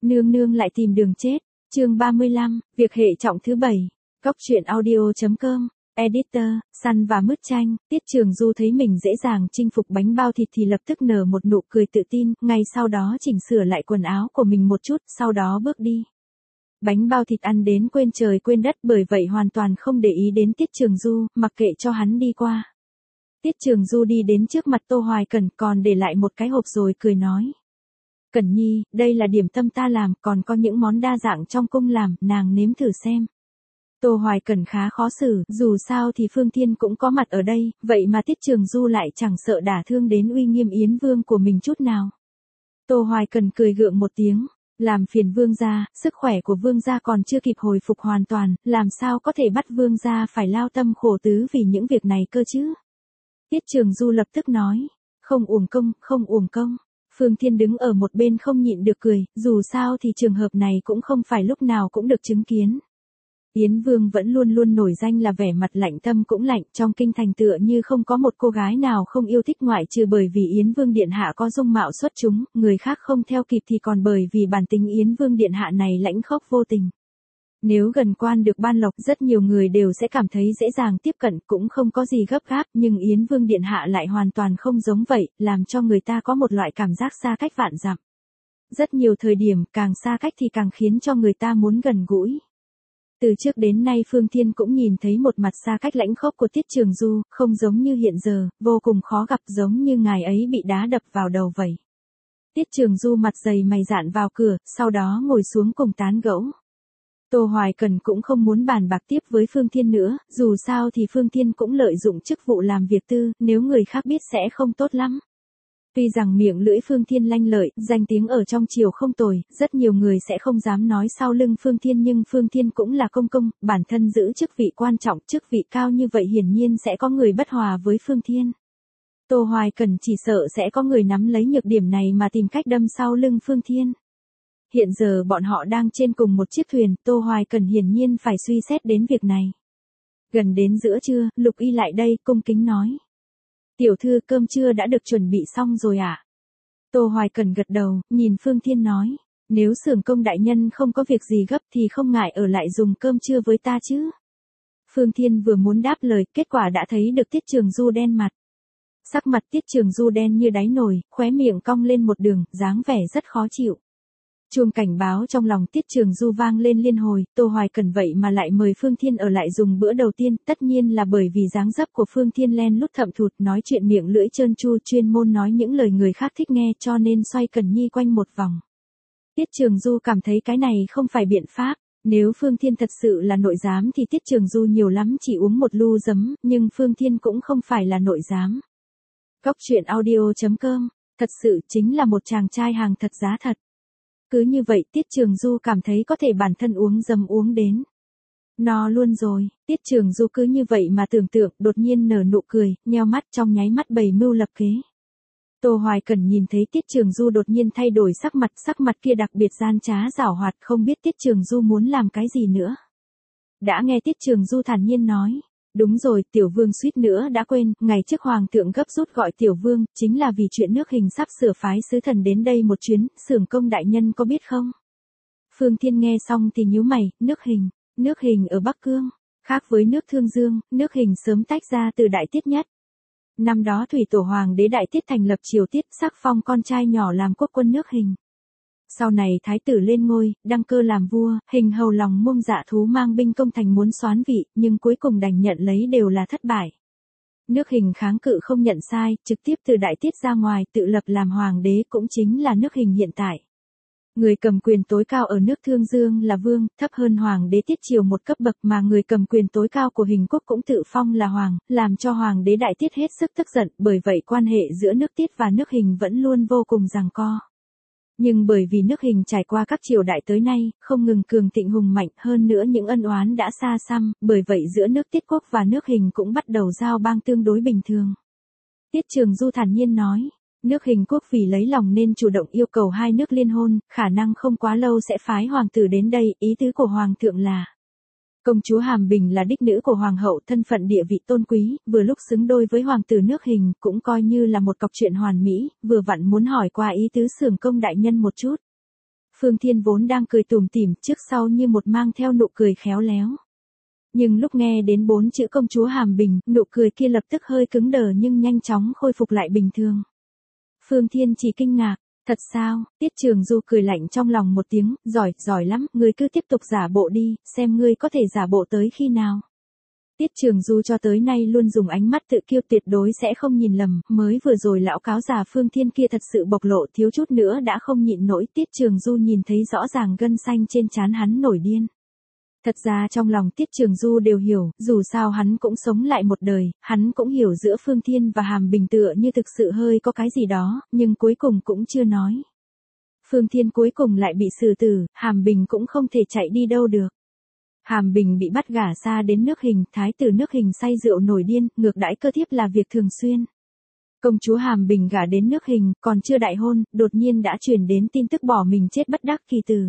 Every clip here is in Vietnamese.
Nương nương lại tìm đường chết. Chương 35, việc hệ trọng thứ 7. Góc truyện audio.com. Editor, Săn và Mứt Chanh. Tiết Trường Du thấy mình dễ dàng chinh phục bánh bao thịt thì lập tức nở một nụ cười tự tin, ngay sau đó chỉnh sửa lại quần áo của mình một chút, sau đó bước đi. Bánh bao thịt ăn đến quên trời quên đất, bởi vậy hoàn toàn không để ý đến Tiết Trường Du, mặc kệ cho hắn đi qua. Tiết Trường Du đi đến trước mặt Tô Hoài Cẩn, còn để lại một cái hộp rồi cười nói: Cẩn Nhi, đây là điểm tâm ta làm, còn có những món đa dạng trong cung làm, nàng nếm thử xem. Tô Hoài Cẩn khá khó xử, dù sao thì Phương Thiên cũng có mặt ở đây, vậy mà Tiết Trường Du lại chẳng sợ đả thương đến uy nghiêm Yến Vương của mình chút nào. Tô Hoài Cẩn cười gượng một tiếng: làm phiền Vương gia, sức khỏe của Vương gia còn chưa kịp hồi phục hoàn toàn, làm sao có thể bắt Vương gia phải lao tâm khổ tứ vì những việc này cơ chứ? Tiết Trường Du lập tức nói: không uổng công, không uổng công. Phương Thiên đứng ở một bên không nhịn được cười, dù sao thì trường hợp này cũng không phải lúc nào cũng được chứng kiến. Yến Vương vẫn luôn luôn nổi danh là vẻ mặt lạnh tâm cũng lạnh, trong kinh thành tựa như không có một cô gái nào không yêu thích, ngoại trừ bởi vì Yến Vương điện hạ có dung mạo xuất chúng, người khác không theo kịp thì còn bởi vì bản tính Yến Vương điện hạ này lãnh khốc vô tình. Nếu gần quan được ban lộc, rất nhiều người đều sẽ cảm thấy dễ dàng tiếp cận, cũng không có gì gấp gáp, nhưng Yến Vương điện hạ lại hoàn toàn không giống vậy, làm cho người ta có một loại cảm giác xa cách vạn dặm. Rất nhiều thời điểm, càng xa cách thì càng khiến cho người ta muốn gần gũi. Từ trước đến nay Phương Thiên cũng nhìn thấy một mặt xa cách lãnh khốc của Tiết Trường Du, không giống như hiện giờ, vô cùng khó gặp, giống như ngài ấy bị đá đập vào đầu vậy. Tiết Trường Du mặt dày mày dạn vào cửa, sau đó ngồi xuống cùng tán gẫu. Tô Hoài Cẩn cũng không muốn bàn bạc tiếp với Phương Thiên nữa, dù sao thì Phương Thiên cũng lợi dụng chức vụ làm việc tư, nếu người khác biết sẽ không tốt lắm. Tuy rằng miệng lưỡi Phương Thiên lanh lợi, danh tiếng ở trong triều không tồi, rất nhiều người sẽ không dám nói sau lưng Phương Thiên, nhưng Phương Thiên cũng là công công, bản thân giữ chức vị quan trọng, chức vị cao như vậy hiển nhiên sẽ có người bất hòa với Phương Thiên. Tô Hoài Cẩn chỉ sợ sẽ có người nắm lấy nhược điểm này mà tìm cách đâm sau lưng Phương Thiên. Hiện giờ bọn họ đang trên cùng một chiếc thuyền, Tô Hoài Cẩn hiển nhiên phải suy xét đến việc này. Gần đến giữa trưa, Lục Y lại đây, cung kính nói: Tiểu thư, cơm trưa đã được chuẩn bị xong rồi ạ? Tô Hoài Cẩn gật đầu, nhìn Phương Thiên nói: nếu Xưởng Công đại nhân không có việc gì gấp thì không ngại ở lại dùng cơm trưa với ta chứ. Phương Thiên vừa muốn đáp lời, kết quả đã thấy được Tiết Trường Du đen mặt. Sắc mặt Tiết Trường Du đen như đáy nồi, khóe miệng cong lên một đường, dáng vẻ rất khó chịu. Chuông cảnh báo trong lòng Tiết Trường Du vang lên liên hồi, Tô Hoài Cẩn vậy mà lại mời Phương Thiên ở lại dùng bữa đầu tiên, tất nhiên là bởi vì dáng dấp của Phương Thiên len lút thậm thụt, nói chuyện miệng lưỡi trơn tru, chuyên môn nói những lời người khác thích nghe, cho nên xoay Cẩn Nhi quanh một vòng. Tiết Trường Du cảm thấy cái này không phải biện pháp, nếu Phương Thiên thật sự là nội giám thì Tiết Trường Du nhiều lắm chỉ uống một lu giấm, nhưng Phương Thiên cũng không phải là nội giám. Góc truyện audio.com, thật sự chính là một chàng trai hàng thật giá thật. Cứ như vậy Tiết Trường Du cảm thấy có thể bản thân uống dầm uống đến no luôn rồi. Tiết Trường Du cứ như vậy mà tưởng tượng, đột nhiên nở nụ cười, nheo mắt, trong nháy mắt bày mưu lập kế. Tô Hoài Cẩn nhìn thấy Tiết Trường Du đột nhiên thay đổi sắc mặt kia đặc biệt gian trá giảo hoạt, không biết Tiết Trường Du muốn làm cái gì nữa. Đã nghe Tiết Trường Du thản nhiên nói: đúng rồi, Tiểu Vương suýt nữa đã quên, ngày trước Hoàng thượng gấp rút gọi Tiểu Vương, chính là vì chuyện nước Hình sắp sửa phái sứ thần đến đây một chuyến, Xưởng Công đại nhân có biết không? Phương Thiên nghe xong thì nhíu mày, nước Hình ở Bắc Cương, khác với nước Thương Dương, nước Hình sớm tách ra từ Đại Tiết nhất. Năm đó Thủy Tổ Hoàng đế Đại Tiết thành lập triều Tiết, sắc phong con trai nhỏ làm quốc quân nước Hình. Sau này thái tử lên ngôi, đăng cơ làm vua, Hình hầu lòng mông dạ thú mang binh công thành muốn soán vị, nhưng cuối cùng đành nhận lấy đều là thất bại. Nước Hình kháng cự không nhận sai, trực tiếp từ Đại Tiết ra ngoài, tự lập làm hoàng đế, cũng chính là nước Hình hiện tại. Người cầm quyền tối cao ở nước Thương Dương là vương, thấp hơn hoàng đế Tiết triều một cấp bậc, mà người cầm quyền tối cao của Hình quốc cũng tự phong là hoàng, làm cho hoàng đế Đại Tiết hết sức tức giận, bởi vậy quan hệ giữa nước Tiết và nước Hình vẫn luôn vô cùng giằng co. Nhưng bởi vì nước Hình trải qua các triều đại tới nay, không ngừng cường thịnh hùng mạnh, hơn nữa những ân oán đã xa xăm, bởi vậy giữa nước Tiết quốc và nước Hình cũng bắt đầu giao bang tương đối bình thường. Tiết Trường Du thản nhiên nói: nước Hình quốc vì lấy lòng nên chủ động yêu cầu hai nước liên hôn, khả năng không quá lâu sẽ phái hoàng tử đến đây, ý tứ của hoàng thượng là công chúa Hàm Bình là đích nữ của hoàng hậu, thân phận địa vị tôn quý, vừa lúc xứng đôi với hoàng tử nước Hình, cũng coi như là một cọc chuyện hoàn mỹ, vừa vặn muốn hỏi qua ý tứ Xưởng Công đại nhân một chút. Phương Thiên vốn đang cười tủm tỉm trước sau như một mang theo nụ cười khéo léo. Nhưng lúc nghe đến 4 chữ công chúa Hàm Bình, nụ cười kia lập tức hơi cứng đờ nhưng nhanh chóng khôi phục lại bình thường. Phương Thiên chỉ kinh ngạc, thật sao? Tiết Trường Du cười lạnh trong lòng một tiếng, giỏi lắm, ngươi cứ tiếp tục giả bộ đi, xem ngươi có thể giả bộ tới khi nào. Tiết Trường Du cho tới nay luôn dùng ánh mắt tự kiêu tuyệt đối sẽ không nhìn lầm, mới vừa rồi lão cáo già Phương Thiên kia thật sự bộc lộ thiếu chút nữa đã không nhịn nổi. Tiết Trường Du nhìn thấy rõ ràng gân xanh trên trán hắn nổi điên. Thật ra trong lòng Tiết Trường Du đều hiểu, dù sao hắn cũng sống lại một đời, hắn cũng hiểu giữa Phương Thiên và Hàm Bình tựa như thực sự hơi có cái gì đó, nhưng cuối cùng cũng chưa nói. Phương Thiên cuối cùng lại bị xử tử, Hàm Bình cũng không thể chạy đi đâu được. Hàm Bình bị bắt gả xa đến nước Hình, thái tử nước Hình say rượu nổi điên, ngược đãi cơ thiếp là việc thường xuyên. Công chúa Hàm Bình gả đến nước Hình, còn chưa đại hôn, đột nhiên đã truyền đến tin tức bỏ mình chết bất đắc kỳ tử.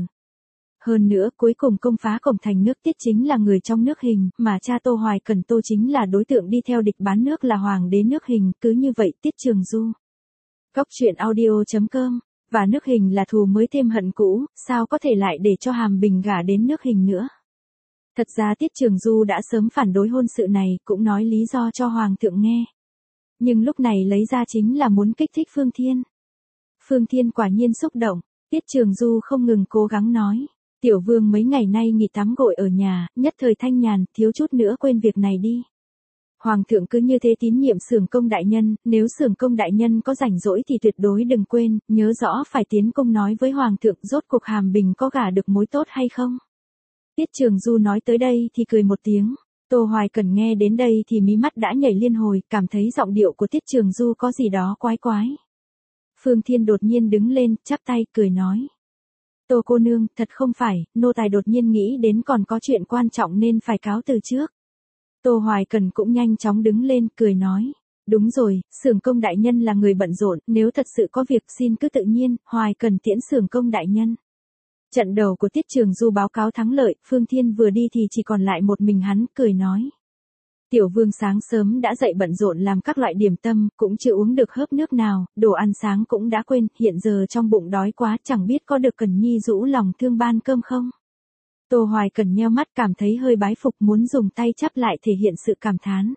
Hơn nữa, cuối cùng công phá cổng thành nước Tiết chính là người trong nước Hình, mà cha Tô Hoài Cẩn Tô chính là đối tượng đi theo địch bán nước là hoàng đế nước Hình, cứ như vậy Tiết Trường Du. Góc truyện audio.com, và nước Hình là thù mới thêm hận cũ, sao có thể lại để cho Hàm Bình gả đến nước Hình nữa. Thật ra Tiết Trường Du đã sớm phản đối hôn sự này, cũng nói lý do cho Hoàng thượng nghe. Nhưng lúc này lấy ra chính là muốn kích thích Phương Thiên. Phương Thiên quả nhiên xúc động, Tiết Trường Du không ngừng cố gắng nói. Tiểu vương mấy ngày nay nghỉ tắm gội ở nhà, nhất thời thanh nhàn, thiếu chút nữa quên việc này đi. Hoàng thượng cứ như thế tín nhiệm Xưởng Công đại nhân, nếu Xưởng Công đại nhân có rảnh rỗi thì tuyệt đối đừng quên, nhớ rõ phải tiến công nói với Hoàng thượng rốt cuộc Hàm Bình có gả được mối tốt hay không. Tiết Trường Du nói tới đây thì cười một tiếng. Tô Hoài Cẩn nghe đến đây thì mí mắt đã nhảy liên hồi, cảm thấy giọng điệu của Tiết Trường Du có gì đó quái quái. Phương Thiên đột nhiên đứng lên, chắp tay, cười nói. Tô cô nương, thật không phải, nô tài đột nhiên nghĩ đến còn có chuyện quan trọng nên phải cáo từ trước. Tô Hoài Cẩn cũng nhanh chóng đứng lên, cười nói. Đúng rồi, Xưởng Công đại nhân là người bận rộn, nếu thật sự có việc xin cứ tự nhiên, Hoài Cẩn tiễn Xưởng Công đại nhân. Trận đầu của Tiết Trường Du báo cáo thắng lợi, Phương Thiên vừa đi thì chỉ còn lại một mình hắn, cười nói. Tiểu vương sáng sớm đã dậy bận rộn làm các loại điểm tâm, cũng chưa uống được hớp nước nào, đồ ăn sáng cũng đã quên, hiện giờ trong bụng đói quá, chẳng biết có được Cẩn Nhi rũ lòng thương ban cơm không? Tô Hoài Cẩn nheo mắt cảm thấy hơi bái phục, muốn dùng tay chắp lại thể hiện sự cảm thán.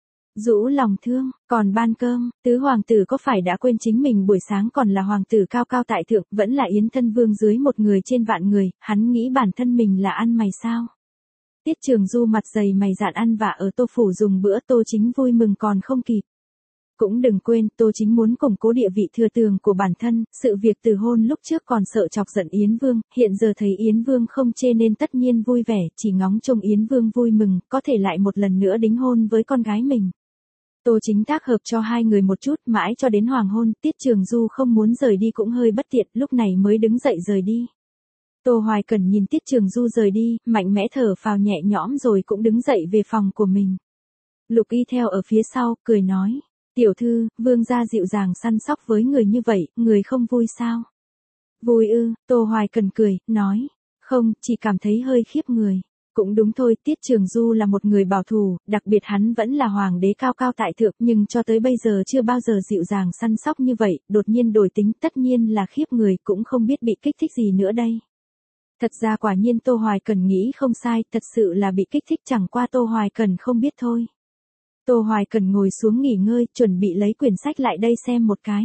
Rũ lòng thương, còn ban cơm, tứ hoàng tử có phải đã quên chính mình buổi sáng còn là hoàng tử cao cao tại thượng, vẫn là Yến thân vương dưới một người trên vạn người, hắn nghĩ bản thân mình là ăn mày sao? Tiết Trường Du mặt dày mày dạn ăn vạ ở Tô phủ dùng bữa, Tô Chính vui mừng còn không kịp. Cũng đừng quên, Tô Chính muốn củng cố địa vị thừa tường của bản thân, sự việc từ hôn lúc trước còn sợ chọc giận Yến Vương, hiện giờ thấy Yến Vương không chê nên tất nhiên vui vẻ, chỉ ngóng trông Yến Vương vui mừng, có thể lại một lần nữa đính hôn với con gái mình. Tô Chính tác hợp cho hai người một chút, mãi cho đến hoàng hôn, Tiết Trường Du không muốn rời đi cũng hơi bất tiện, lúc này mới đứng dậy rời đi. Tô Hoài Cẩn nhìn Tiết Trường Du rời đi, mạnh mẽ thở phào nhẹ nhõm rồi cũng đứng dậy về phòng của mình. Lục Y theo ở phía sau, cười nói. Tiểu thư, vương gia dịu dàng săn sóc với người như vậy, người không vui sao? Vui ư, Tô Hoài Cẩn cười, nói. Không, chỉ cảm thấy hơi khiếp người. Cũng đúng thôi, Tiết Trường Du là một người bảo thủ, đặc biệt hắn vẫn là hoàng đế cao cao tại thượng, nhưng cho tới bây giờ chưa bao giờ dịu dàng săn sóc như vậy, đột nhiên đổi tính tất nhiên là khiếp người, cũng không biết bị kích thích gì nữa đây. Thật ra quả nhiên Tô Hoài Cẩn nghĩ không sai, thật sự là bị kích thích, chẳng qua Tô Hoài Cẩn không biết thôi. Tô Hoài Cẩn ngồi xuống nghỉ ngơi, chuẩn bị lấy quyển sách lại đây xem một cái.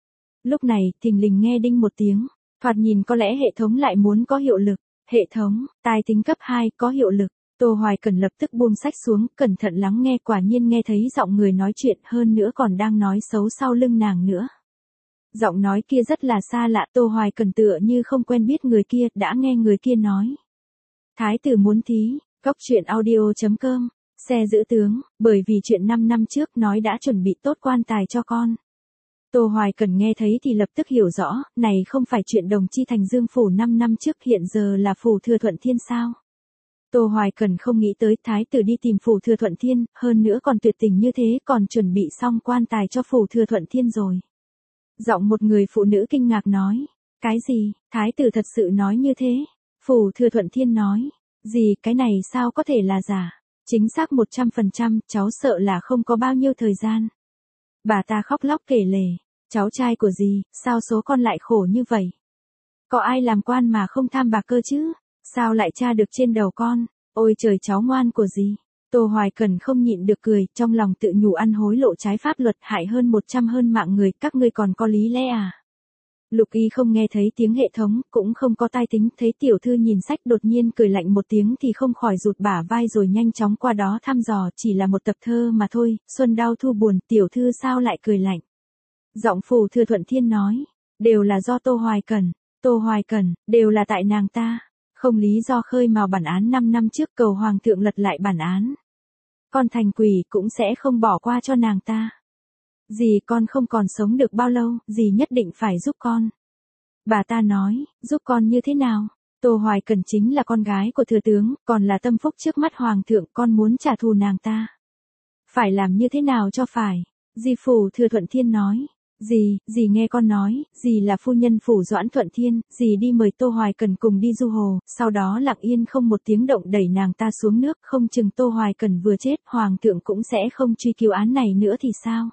Lúc này, thình lình nghe đinh một tiếng, thoạt nhìn có lẽ hệ thống lại muốn có hiệu lực. Hệ thống, tai tính cấp 2, có hiệu lực. Tô Hoài Cẩn lập tức buông sách xuống, cẩn thận lắng nghe, quả nhiên nghe thấy giọng người nói chuyện, hơn nữa còn đang nói xấu sau lưng nàng nữa. Giọng nói kia rất là xa lạ, Tô Hoài Cẩn tựa như không quen biết người kia, đã nghe người kia nói. Thái tử muốn thí, góc truyện audio.com, xe giữ tướng, bởi vì chuyện 5 năm trước nói đã chuẩn bị tốt quan tài cho con. Tô Hoài Cẩn nghe thấy thì lập tức hiểu rõ, này không phải chuyện Đồng Chi Thành Dương phủ 5 năm trước, hiện giờ là phủ Thừa Thuận Thiên sao. Tô Hoài Cẩn không nghĩ tới thái tử đi tìm phủ Thừa Thuận Thiên, hơn nữa còn tuyệt tình như thế, còn chuẩn bị xong quan tài cho phủ Thừa Thuận Thiên rồi. Giọng một người phụ nữ kinh ngạc nói, cái gì, thái tử thật sự nói như thế? Phủ Thừa Thuận Thiên nói, gì, cái này sao có thể là giả? Chính xác 100%, cháu sợ là không có bao nhiêu thời gian. Bà ta khóc lóc kể lể, cháu trai của dì, sao số con lại khổ như vậy? Có ai làm quan mà không tham bạc cơ chứ? Sao lại tra được trên đầu con? Ôi trời cháu ngoan của gì? Tô Hoài Cần không nhịn được cười, trong lòng tự nhủ ăn hối lộ trái pháp luật hại hơn 100 hơn mạng người, các ngươi còn có lý lẽ à? Lục Y không nghe thấy tiếng hệ thống, cũng không có tai tính, thấy tiểu thư nhìn sách đột nhiên cười lạnh một tiếng thì không khỏi rụt bả vai rồi nhanh chóng qua đó thăm dò, chỉ là một tập thơ mà thôi, xuân đau thu buồn, tiểu thư sao lại cười lạnh? Giọng Phù Thừa Thuận Thiên nói, đều là do Tô Hoài Cần, đều là tại nàng ta, không lý do khơi mào bản án 5 năm trước cầu hoàng thượng lật lại bản án. Con thành quỷ cũng sẽ không bỏ qua cho nàng ta. Dì con không còn sống được bao lâu, dì nhất định phải giúp con. Bà ta nói, giúp con như thế nào? Tô Hoài Cần chính là con gái của thừa tướng, còn là tâm phúc trước mắt hoàng thượng, con muốn trả thù nàng ta. Phải làm như thế nào cho phải? Dì Phù Thừa Thuận Thiên nói. Dì nghe con nói, dì là phu nhân Phủ Doãn Thuận Thiên, dì đi mời Tô Hoài Cần cùng đi du hồ, sau đó lặng yên không một tiếng động đẩy nàng ta xuống nước, không chừng Tô Hoài Cần vừa chết, hoàng thượng cũng sẽ không truy cứu án này nữa thì sao?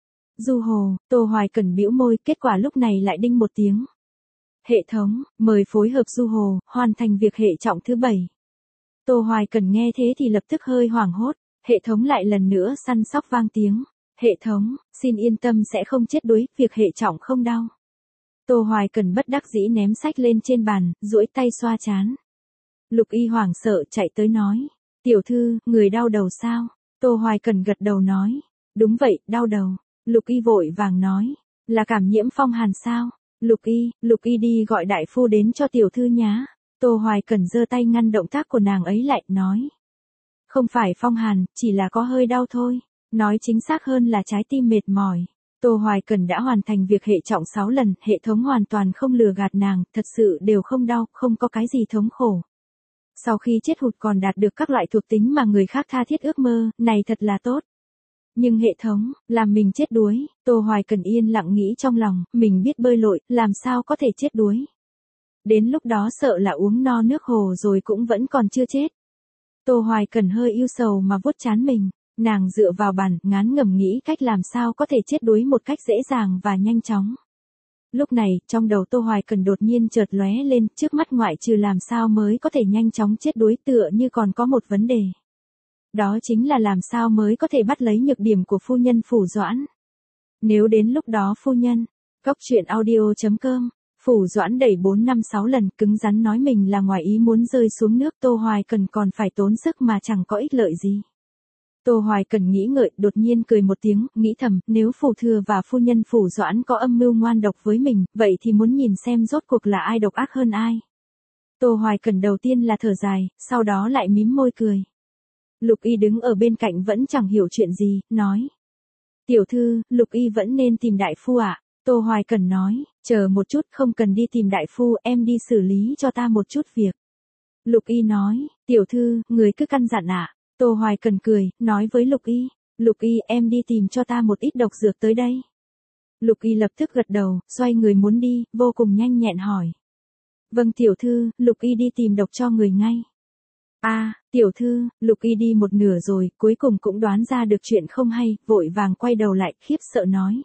Du hồ, Tô Hoài Cần bĩu môi, kết quả lúc này lại đinh một tiếng. Hệ thống, mời phối hợp du hồ, hoàn thành việc hệ trọng thứ 7. Tô Hoài Cần nghe thế thì lập tức hơi hoảng hốt, hệ thống lại lần nữa săn sóc vang tiếng. Hệ thống, xin yên tâm sẽ không chết đuối, việc hệ trọng không đau. Tô Hoài Cần bất đắc dĩ ném sách lên trên bàn, duỗi tay xoa chán. Lục Y hoảng sợ chạy tới nói, tiểu thư, người đau đầu sao? Tô Hoài Cần gật đầu nói, đúng vậy, đau đầu. Lục Y vội vàng nói, là cảm nhiễm phong hàn sao? Lục Y đi gọi đại phu đến cho tiểu thư nhá. Tô Hoài Cần giơ tay ngăn động tác của nàng ấy lại, nói, không phải phong hàn, chỉ là có hơi đau thôi. Nói chính xác hơn là trái tim mệt mỏi. Tô Hoài Cần đã hoàn thành việc hệ trọng 6 lần, hệ thống hoàn toàn không lừa gạt nàng, thật sự đều không đau, không có cái gì thống khổ. Sau khi chết hụt còn đạt được các loại thuộc tính mà người khác tha thiết ước mơ, này thật là tốt. Nhưng hệ thống, làm mình chết đuối, Tô Hoài Cần yên lặng nghĩ trong lòng, mình biết bơi lội, làm sao có thể chết đuối. Đến lúc đó sợ là uống no nước hồ rồi cũng vẫn còn chưa chết. Tô Hoài Cần hơi ưu sầu mà vuốt trán mình. Nàng dựa vào bàn, ngán ngẩm nghĩ cách làm sao có thể chết đuối một cách dễ dàng và nhanh chóng. Lúc này, trong đầu Tô Hoài Cần đột nhiên chợt lóe lên, trước mắt ngoại trừ làm sao mới có thể nhanh chóng chết đuối tựa như còn có một vấn đề. Đó chính là làm sao mới có thể bắt lấy nhược điểm của phu nhân Phủ Doãn. Nếu đến lúc đó phu nhân, Góc Truyện Audio.com, Phủ Doãn đẩy 4-5-6 lần, cứng rắn nói mình là ngoài ý muốn rơi xuống nước, Tô Hoài Cần còn phải tốn sức mà chẳng có ích lợi gì. Tô Hoài Cần nghĩ ngợi, đột nhiên cười một tiếng, nghĩ thầm, nếu Phủ Thừa và phu nhân Phủ Doãn có âm mưu ngoan độc với mình, vậy thì muốn nhìn xem rốt cuộc là ai độc ác hơn ai. Tô Hoài Cần đầu tiên là thở dài, sau đó lại mím môi cười. Lục Y đứng ở bên cạnh vẫn chẳng hiểu chuyện gì, nói. Tiểu thư, Lục Y vẫn nên tìm đại phu ạ. Tô Hoài Cần nói, chờ một chút, không cần đi tìm đại phu, em đi xử lý cho ta một chút việc. Lục Y nói, tiểu thư, người cứ căn dặn ạ. Tô Hoài Cần cười, nói với Lục Y, em đi tìm cho ta một ít độc dược tới đây. Lục Y lập tức gật đầu, xoay người muốn đi, vô cùng nhanh nhẹn hỏi. Vâng tiểu thư, Lục Y đi tìm độc cho người ngay. Tiểu thư, Lục Y đi một nửa rồi, cuối cùng cũng đoán ra được chuyện không hay, vội vàng quay đầu lại, khiếp sợ nói.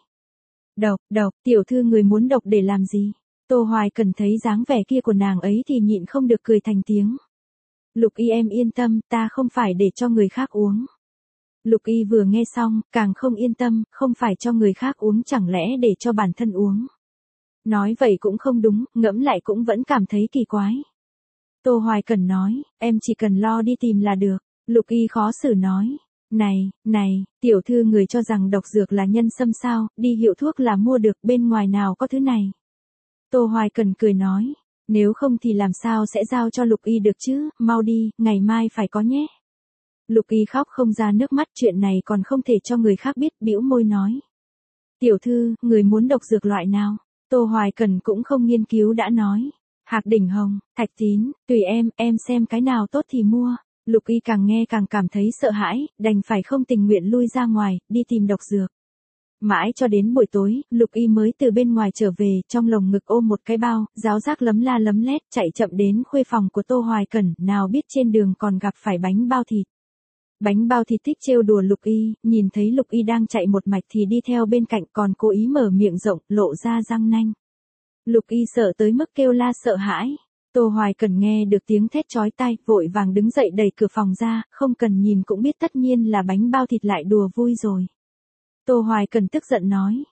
Độc, tiểu thư người muốn độc để làm gì? Tô Hoài Cần thấy dáng vẻ kia của nàng ấy thì nhịn không được cười thành tiếng. Lục Y em yên tâm, ta không phải để cho người khác uống. Lục Y vừa nghe xong, càng không yên tâm, không phải cho người khác uống chẳng lẽ để cho bản thân uống. Nói vậy cũng không đúng, ngẫm lại cũng vẫn cảm thấy kỳ quái. Tô Hoài Cần nói, em chỉ cần lo đi tìm là được. Lục Y khó xử nói, này, tiểu thư người cho rằng độc dược là nhân sâm sao, đi hiệu thuốc là mua được, bên ngoài nào có thứ này. Tô Hoài Cần cười nói, nếu không thì làm sao sẽ giao cho Lục Y được chứ, mau đi, ngày mai phải có nhé. Lục Y khóc không ra nước mắt, chuyện này còn không thể cho người khác biết, bĩu môi nói. Tiểu thư, người muốn độc dược loại nào? Tô Hoài Cần cũng không nghiên cứu đã nói. Hạc đỉnh hồng, thạch tín, tùy em xem cái nào tốt thì mua. Lục Y càng nghe càng cảm thấy sợ hãi, đành phải không tình nguyện lui ra ngoài, đi tìm độc dược. Mãi cho đến buổi tối, Lục Y mới từ bên ngoài trở về, trong lồng ngực ôm một cái bao, ráo rác lấm la lấm lét, chạy chậm đến khuê phòng của Tô Hoài Cần, nào biết trên đường còn gặp phải bánh bao thịt. Bánh bao thịt thích trêu đùa Lục Y, nhìn thấy Lục Y đang chạy một mạch thì đi theo bên cạnh còn cố ý mở miệng rộng, lộ ra răng nanh. Lục Y sợ tới mức kêu la sợ hãi. Tô Hoài Cần nghe được tiếng thét chói tai, vội vàng đứng dậy đẩy cửa phòng ra, không cần nhìn cũng biết tất nhiên là bánh bao thịt lại đùa vui rồi. Tô Hoài Cần tức giận nói,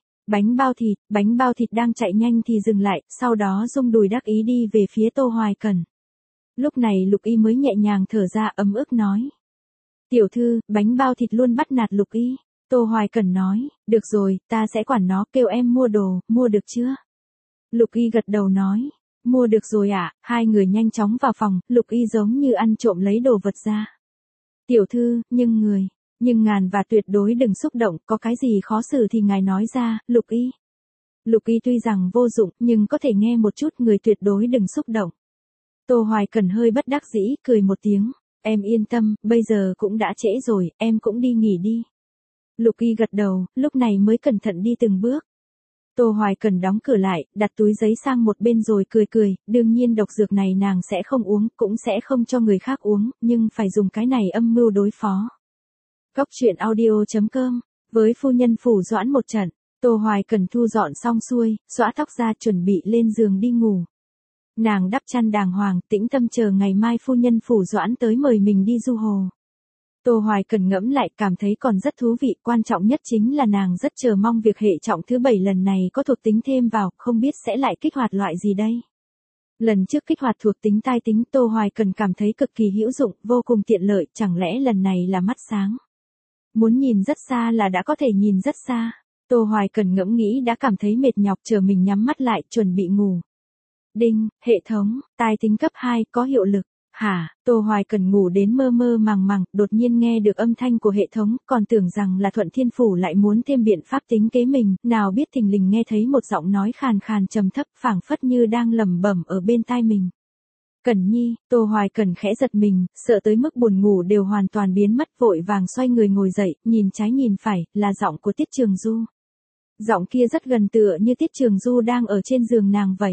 bánh bao thịt đang chạy nhanh thì dừng lại, sau đó rung đùi đắc ý đi về phía Tô Hoài Cần. Lúc này Lục Y mới nhẹ nhàng thở ra ấm ức nói. Tiểu thư, bánh bao thịt luôn bắt nạt Lục Y. Tô Hoài Cần nói, được rồi, ta sẽ quản nó, kêu em mua đồ, mua được chưa? Lục Y gật đầu nói, mua được rồi ạ. Hai người nhanh chóng vào phòng, Lục Y giống như ăn trộm lấy đồ vật ra. Tiểu thư, nhưng ngàn và tuyệt đối đừng xúc động, có cái gì khó xử thì ngài nói ra, Lục Y. Lục Y tuy rằng vô dụng, nhưng có thể nghe một chút, người tuyệt đối đừng xúc động. Tô Hoài Cần hơi bất đắc dĩ, cười một tiếng, em yên tâm, bây giờ cũng đã trễ rồi, em cũng đi nghỉ đi. Lục Y gật đầu, lúc này mới cẩn thận đi từng bước. Tô Hoài Cần đóng cửa lại, đặt túi giấy sang một bên rồi cười, đương nhiên độc dược này nàng sẽ không uống, cũng sẽ không cho người khác uống, nhưng phải dùng cái này âm mưu đối phó. Cốc truyện audio.com, với phu nhân Phủ Doãn một trận, Tô Hoài Cần thu dọn xong xuôi, xõa tóc ra chuẩn bị lên giường đi ngủ. Nàng đắp chăn đàng hoàng, tĩnh tâm chờ ngày mai phu nhân Phủ Doãn tới mời mình đi du hồ. Tô Hoài Cần ngẫm lại cảm thấy còn rất thú vị, quan trọng nhất chính là nàng rất chờ mong việc hệ trọng thứ 7 lần này có thuộc tính thêm vào, không biết sẽ lại kích hoạt loại gì đây. Lần trước kích hoạt thuộc tính tai tính Tô Hoài Cần cảm thấy cực kỳ hữu dụng, vô cùng tiện lợi, chẳng lẽ lần này là mắt sáng. Muốn nhìn rất xa là đã có thể nhìn rất xa. Tô Hoài Cần ngẫm nghĩ đã cảm thấy mệt nhọc, chờ mình nhắm mắt lại, chuẩn bị ngủ. Đinh, hệ thống, tai tính cấp 2 có hiệu lực. Hả, Tô Hoài Cần ngủ đến mơ mơ màng, đột nhiên nghe được âm thanh của hệ thống, còn tưởng rằng là Thuận Thiên Phủ lại muốn thêm biện pháp tính kế mình, nào biết thình lình nghe thấy một giọng nói khàn khàn trầm thấp, phảng phất như đang lẩm bẩm ở bên tai mình. Cần Nhi, Tô Hoài Cần khẽ giật mình, sợ tới mức buồn ngủ đều hoàn toàn biến mất, vội vàng xoay người ngồi dậy, nhìn trái nhìn phải, là giọng của Tiết Trường Du. Giọng kia rất gần tựa như Tiết Trường Du đang ở trên giường nàng vậy.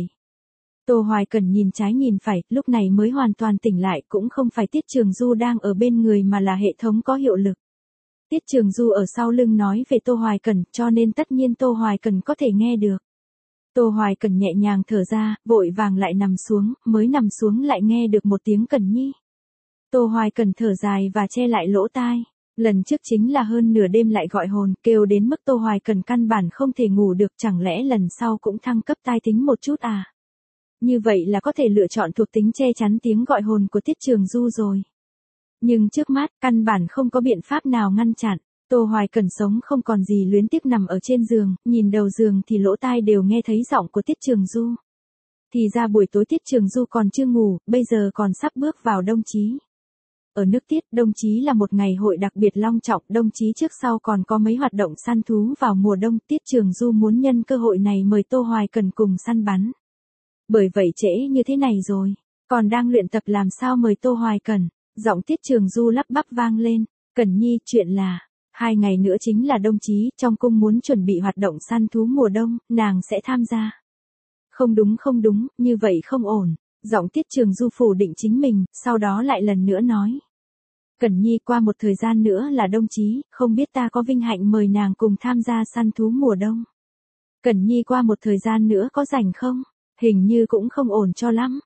Tô Hoài Cần nhìn trái nhìn phải, lúc này mới hoàn toàn tỉnh lại, cũng không phải Tiết Trường Du đang ở bên người mà là hệ thống có hiệu lực. Tiết Trường Du ở sau lưng nói về Tô Hoài Cần, cho nên tất nhiên Tô Hoài Cần có thể nghe được. Tô Hoài Cần nhẹ nhàng thở ra, vội vàng lại nằm xuống, mới nằm xuống lại nghe được một tiếng Cần Nhi. Tô Hoài Cần thở dài và che lại lỗ tai. Lần trước chính là hơn nửa đêm lại gọi hồn, kêu đến mức Tô Hoài Cần căn bản không thể ngủ được, chẳng lẽ lần sau cũng thăng cấp tai tính một chút à? Như vậy là có thể lựa chọn thuộc tính che chắn tiếng gọi hồn của Tiết Trường Du rồi. Nhưng trước mắt, căn bản không có biện pháp nào ngăn chặn. Tô Hoài Cần sống không còn gì luyến tiếc nằm ở trên giường, nhìn đầu giường thì lỗ tai đều nghe thấy giọng của Tiết Trường Du. Thì ra buổi tối Tiết Trường Du còn chưa ngủ, bây giờ còn sắp bước vào đông chí. Ở nước Tiết, đông chí là một ngày hội đặc biệt long trọng, đông chí trước sau còn có mấy hoạt động săn thú vào mùa đông, Tiết Trường Du muốn nhân cơ hội này mời Tô Hoài Cần cùng săn bắn. Bởi vậy trễ như thế này rồi, còn đang luyện tập làm sao mời Tô Hoài Cần, giọng Tiết Trường Du lắp bắp vang lên, Cần Nhi, chuyện là, 2 ngày nữa chính là đông chí, trong cung muốn chuẩn bị hoạt động săn thú mùa đông, nàng sẽ tham gia. Không đúng, như vậy không ổn, giọng Tiết Trường Du phủ định chính mình, sau đó lại lần nữa nói. Cần Nhi, qua một thời gian nữa là đông chí, không biết ta có vinh hạnh mời nàng cùng tham gia săn thú mùa đông. Cần Nhi, qua một thời gian nữa có rảnh không? Hình như cũng không ổn cho lắm.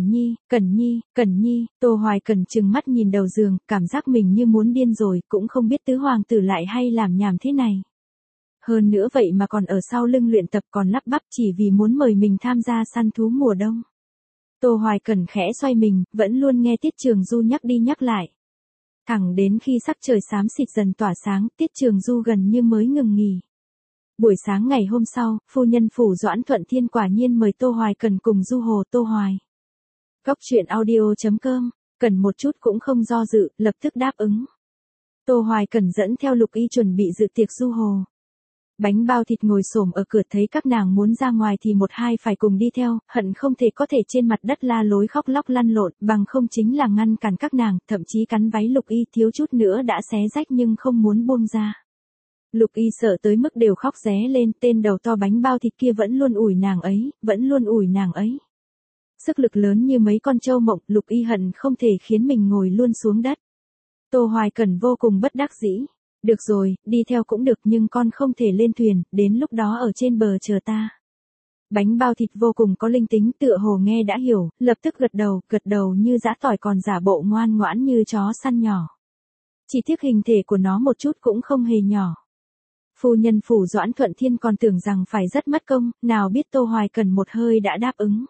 Cần Nhi, Tô Hoài Cần trừng mắt nhìn đầu giường, cảm giác mình như muốn điên rồi, cũng không biết tứ hoàng tử lại hay làm nhảm thế này. Hơn nữa vậy mà còn ở sau lưng luyện tập còn lắp bắp chỉ vì muốn mời mình tham gia săn thú mùa đông. Tô Hoài Cần khẽ xoay mình, vẫn luôn nghe Tiết Trường Du nhắc đi nhắc lại. Thẳng đến khi sắc trời xám xịt dần tỏa sáng, Tiết Trường Du gần như mới ngừng nghỉ. Buổi sáng ngày hôm sau, phu nhân Phủ Doãn Thuận Thiên quả nhiên mời Tô Hoài Cần cùng du hồ. Tô Hoài. Cốc truyện audio.com, cần một chút cũng không do dự, lập tức đáp ứng. Tô Hoài Cần dẫn theo Lục Y chuẩn bị dự tiệc du hồ. Bánh bao thịt ngồi xổm ở cửa thấy các nàng muốn ra ngoài thì một hai phải cùng đi theo, hận không thể có thể trên mặt đất la lối khóc lóc lăn lộn, bằng không chính là ngăn cản các nàng, thậm chí cắn váy Lục Y thiếu chút nữa đã xé rách nhưng không muốn buông ra. Lục Y sợ tới mức đều khóc ré lên, tên đầu to bánh bao thịt kia vẫn luôn ủi nàng ấy. Sức lực lớn như mấy con trâu mộng, Lục Y hận không thể khiến mình ngồi luôn xuống đất. Tô Hoài Cần vô cùng bất đắc dĩ. Được rồi, đi theo cũng được nhưng con không thể lên thuyền, đến lúc đó ở trên bờ chờ ta. Bánh bao thịt vô cùng có linh tính, tựa hồ nghe đã hiểu, lập tức gật đầu như giã tỏi còn giả bộ ngoan ngoãn như chó săn nhỏ. Chỉ tiếc hình thể của nó một chút cũng không hề nhỏ. Phu nhân Phủ Doãn Thuận Thiên còn tưởng rằng phải rất mất công, nào biết Tô Hoài Cần một hơi đã đáp ứng.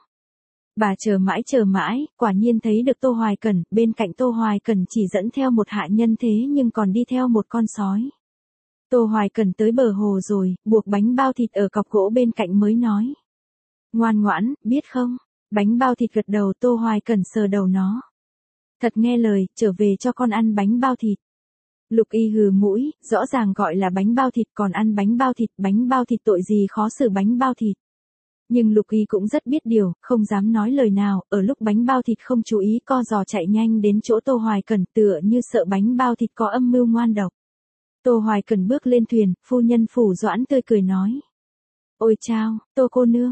Bà chờ mãi, quả nhiên thấy được Tô Hoài Cần, bên cạnh Tô Hoài Cần chỉ dẫn theo một hạ nhân thế nhưng còn đi theo một con sói. Tô Hoài Cần tới bờ hồ rồi, buộc bánh bao thịt ở cọc gỗ bên cạnh mới nói. Ngoan ngoãn, biết không? Bánh bao thịt gật đầu, Tô Hoài Cần sờ đầu nó. Thật nghe lời, trở về cho con ăn bánh bao thịt. Lục Y hừ mũi, rõ ràng gọi là bánh bao thịt còn ăn bánh bao thịt tội gì khó xử bánh bao thịt. Nhưng Lục Y cũng rất biết điều, không dám nói lời nào, ở lúc bánh bao thịt không chú ý co giò chạy nhanh đến chỗ Tô Hoài Cần tựa như sợ bánh bao thịt có âm mưu ngoan độc. Tô Hoài Cần bước lên thuyền, phu nhân Phủ Doãn tươi cười nói. Ôi chao, Tô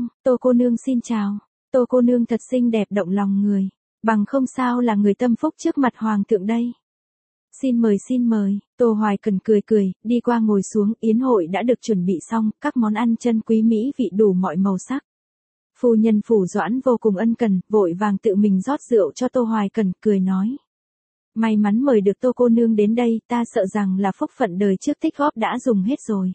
cô nương xin chào. Tô cô nương thật xinh đẹp động lòng người, bằng không sao là người tâm phúc trước mặt hoàng thượng đây. Xin mời, Tô Hoài Cần cười, đi qua ngồi xuống, yến hội đã được chuẩn bị xong, các món ăn chân quý mỹ vị đủ mọi màu sắc. Phu nhân Phủ Doãn vô cùng ân cần, vội vàng tự mình rót rượu cho Tô Hoài Cần, cười nói. May mắn mời được Tô cô nương đến đây, ta sợ rằng là phúc phận đời trước tích góp đã dùng hết rồi.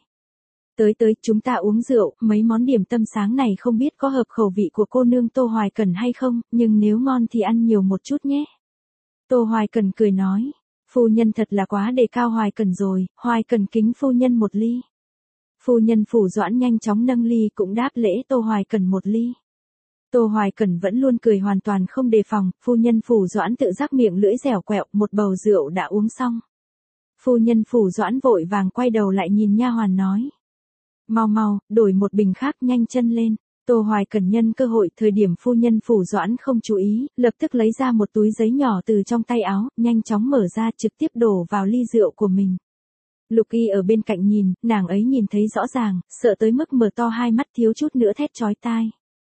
Tới, chúng ta uống rượu, mấy món điểm tâm sáng này không biết có hợp khẩu vị của cô nương Tô Hoài Cần hay không, nhưng nếu ngon thì ăn nhiều một chút nhé. Tô Hoài Cần cười nói. Phu nhân thật là quá đề cao Hoài Cần rồi, Hoài Cần kính phu nhân một ly. Phu nhân Phủ Doãn nhanh chóng nâng ly cũng đáp lễ Tô Hoài Cần một ly. Tô Hoài Cần vẫn luôn cười hoàn toàn không đề phòng, phu nhân Phủ Doãn tự giác miệng lưỡi dẻo quẹo, một bầu rượu đã uống xong. Phu nhân Phủ Doãn vội vàng quay đầu lại nhìn nha hoàn nói. Mau, đổi một bình khác, nhanh chân lên. Tô Hoài Cần nhân cơ hội thời điểm phu nhân Phủ Doãn không chú ý, lập tức lấy ra một túi giấy nhỏ từ trong tay áo, nhanh chóng mở ra trực tiếp đổ vào ly rượu của mình. Lục Y ở bên cạnh nhìn, nàng ấy nhìn thấy rõ ràng, sợ tới mức mở to hai mắt thiếu chút nữa thét chói tai.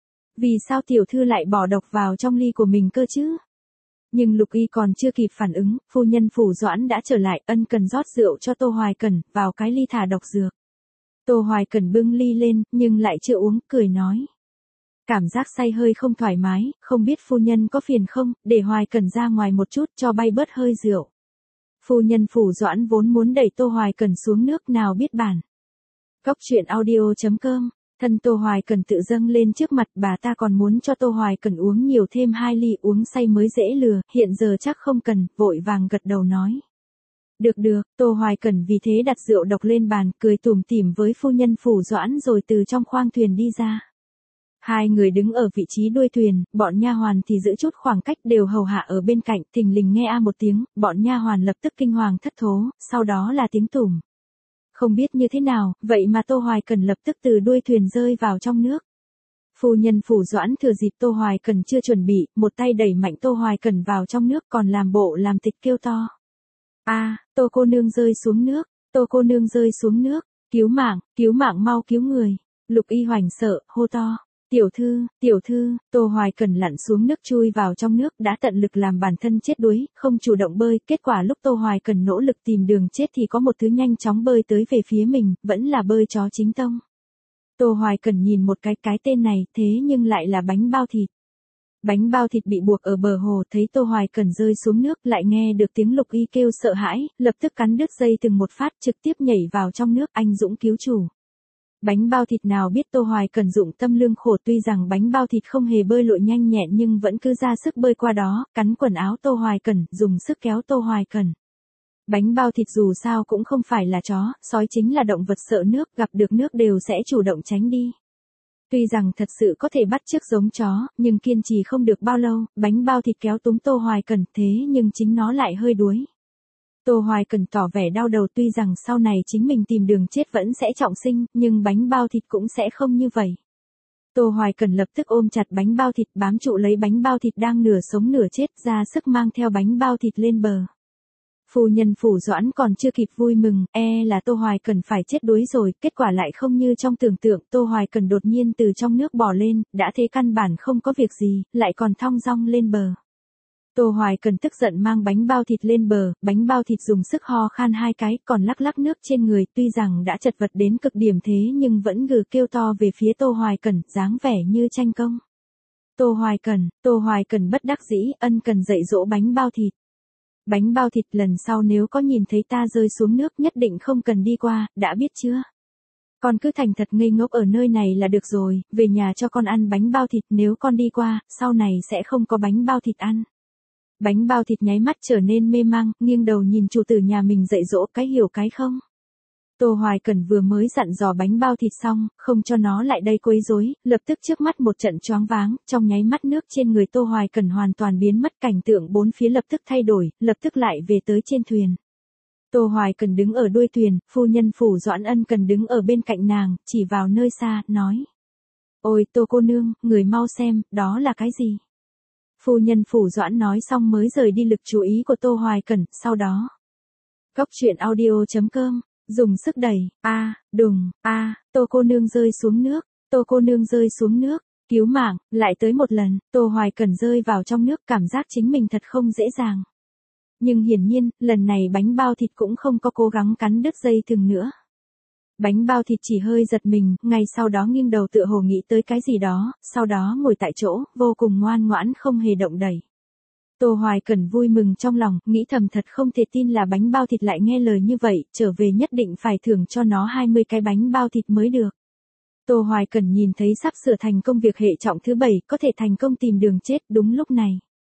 Vì sao tiểu thư lại bỏ độc vào trong ly của mình cơ chứ? Nhưng Lục Y còn chưa kịp phản ứng, phu nhân Phủ Doãn đã trở lại ân cần rót rượu cho Tô Hoài Cần, vào cái ly thả độc dược. Tô Hoài Cần bưng ly lên, nhưng lại chưa uống, cười nói. Cảm giác say hơi không thoải mái, không biết phu nhân có phiền không, để Hoài Cần ra ngoài một chút cho bay bớt hơi rượu. Phu nhân Phủ Doãn vốn muốn đẩy Tô Hoài Cần xuống nước nào biết bản. Cóc truyện audio.com, thân Tô Hoài Cần tự dâng lên trước mặt bà ta còn muốn cho Tô Hoài Cần uống nhiều thêm 2 ly uống say mới dễ lừa, hiện giờ chắc không cần, vội vàng gật đầu nói. Được, Tô Hoài Cần vì thế đặt rượu độc lên bàn, cười tủm tỉm với phu nhân Phủ Doãn rồi từ trong khoang thuyền đi ra. Hai người đứng ở vị trí đuôi thuyền, bọn nha hoàn thì giữ chút khoảng cách đều hầu hạ ở bên cạnh, thình lình nghe a một tiếng, bọn nha hoàn lập tức kinh hoàng thất thố, sau đó là tiếng tủm. Không biết như thế nào, vậy mà Tô Hoài Cần lập tức từ đuôi thuyền rơi vào trong nước. Phu nhân Phủ Doãn thừa dịp Tô Hoài Cần chưa chuẩn bị, một tay đẩy mạnh Tô Hoài Cần vào trong nước còn làm bộ làm tịch kêu to. Tô cô nương rơi xuống nước, Tô cô nương rơi xuống nước, cứu mạng mau cứu người. Lục Y hoảng sợ, hô to. Tiểu thư, Tô Hoài Cần lặn xuống nước chui vào trong nước đã tận lực làm bản thân chết đuối, không chủ động bơi, kết quả lúc Tô Hoài Cần nỗ lực tìm đường chết thì có một thứ nhanh chóng bơi tới về phía mình, vẫn là bơi chó chính tông. Tô Hoài Cần nhìn một cái tên này, thế nhưng lại là bánh bao thịt. Bánh bao thịt bị buộc ở bờ hồ, thấy Tô Hoài Cần rơi xuống nước, lại nghe được tiếng Lục Y kêu sợ hãi, lập tức cắn đứt dây từng một phát, trực tiếp nhảy vào trong nước, anh dũng cứu chủ. Bánh bao thịt nào biết Tô Hoài Cần dụng tâm lương khổ, tuy rằng bánh bao thịt không hề bơi lội nhanh nhẹn nhưng vẫn cứ ra sức bơi qua đó, cắn quần áo Tô Hoài Cần, dùng sức kéo Tô Hoài Cần. Bánh bao thịt dù sao cũng không phải là chó, sói chính là động vật sợ nước, gặp được nước đều sẽ chủ động tránh đi. Tuy rằng thật sự có thể bắt chước giống chó, nhưng kiên trì không được bao lâu, bánh bao thịt kéo túm Tô Hoài Cần, thế nhưng chính nó lại hơi đuối. Tô Hoài Cần tỏ vẻ đau đầu, tuy rằng sau này chính mình tìm đường chết vẫn sẽ trọng sinh, nhưng bánh bao thịt cũng sẽ không như vậy. Tô Hoài Cần lập tức ôm chặt bánh bao thịt, bám trụ lấy bánh bao thịt đang nửa sống nửa chết, ra sức mang theo bánh bao thịt lên bờ. Phu nhân Phủ Doãn còn chưa kịp vui mừng, là Tô Hoài Cần phải chết đuối rồi, kết quả lại không như trong tưởng tượng, Tô Hoài Cần đột nhiên từ trong nước bò lên, đã thế căn bản không có việc gì, lại còn thong dong lên bờ. Tô Hoài Cần tức giận mang bánh bao thịt lên bờ, bánh bao thịt dùng sức ho khan 2 cái, còn lắc lắc nước trên người, tuy rằng đã chật vật đến cực điểm thế nhưng vẫn gừ kêu to về phía Tô Hoài Cần, dáng vẻ như tranh công. Tô Hoài Cần bất đắc dĩ, ân cần dạy dỗ bánh bao thịt. Bánh bao thịt, lần sau nếu có nhìn thấy ta rơi xuống nước nhất định không cần đi qua, đã biết chưa? Con cứ thành thật ngây ngốc ở nơi này là được rồi, về nhà cho con ăn bánh bao thịt, nếu con đi qua, sau này sẽ không có bánh bao thịt ăn. Bánh bao thịt nháy mắt trở nên mê mang, nghiêng đầu nhìn chủ tử nhà mình dạy dỗ, cái hiểu cái không. Tô Hoài Cần vừa mới dặn dò bánh bao thịt xong, không cho nó lại đây quấy rối, lập tức trước mắt một trận choáng váng, trong nháy mắt nước trên người Tô Hoài Cần hoàn toàn biến mất, cảnh tượng bốn phía lập tức thay đổi, lập tức lại về tới trên thuyền. Tô Hoài Cần đứng ở đuôi thuyền, phu nhân Phủ Doãn ân cần đứng ở bên cạnh nàng, chỉ vào nơi xa, nói. Ôi Tô cô nương, người mau xem, đó là cái gì? Phu nhân Phủ Doãn nói xong mới rời đi lực chú ý của Tô Hoài Cần, sau đó. Cốc truyện audio.com, dùng sức đẩy, đùng, Tô cô nương rơi xuống nước, Tô cô nương rơi xuống nước, cứu mạng, lại tới một lần, Tô Hoài Cần rơi vào trong nước, cảm giác chính mình thật không dễ dàng. Nhưng hiển nhiên, lần này bánh bao thịt cũng không có cố gắng cắn đứt dây thừng nữa. Bánh bao thịt chỉ hơi giật mình, ngay sau đó nghiêng đầu tựa hồ nghĩ tới cái gì đó, sau đó ngồi tại chỗ, vô cùng ngoan ngoãn không hề động đẩy. Tô Hoài Cần vui mừng trong lòng, nghĩ thầm thật không thể tin là bánh bao thịt lại nghe lời như vậy, trở về nhất định phải thưởng cho nó 20 cái bánh bao thịt mới được. Tô Hoài Cần nhìn thấy sắp sửa thành công việc hệ trọng thứ 7, có thể thành công tìm đường chết đúng lúc này.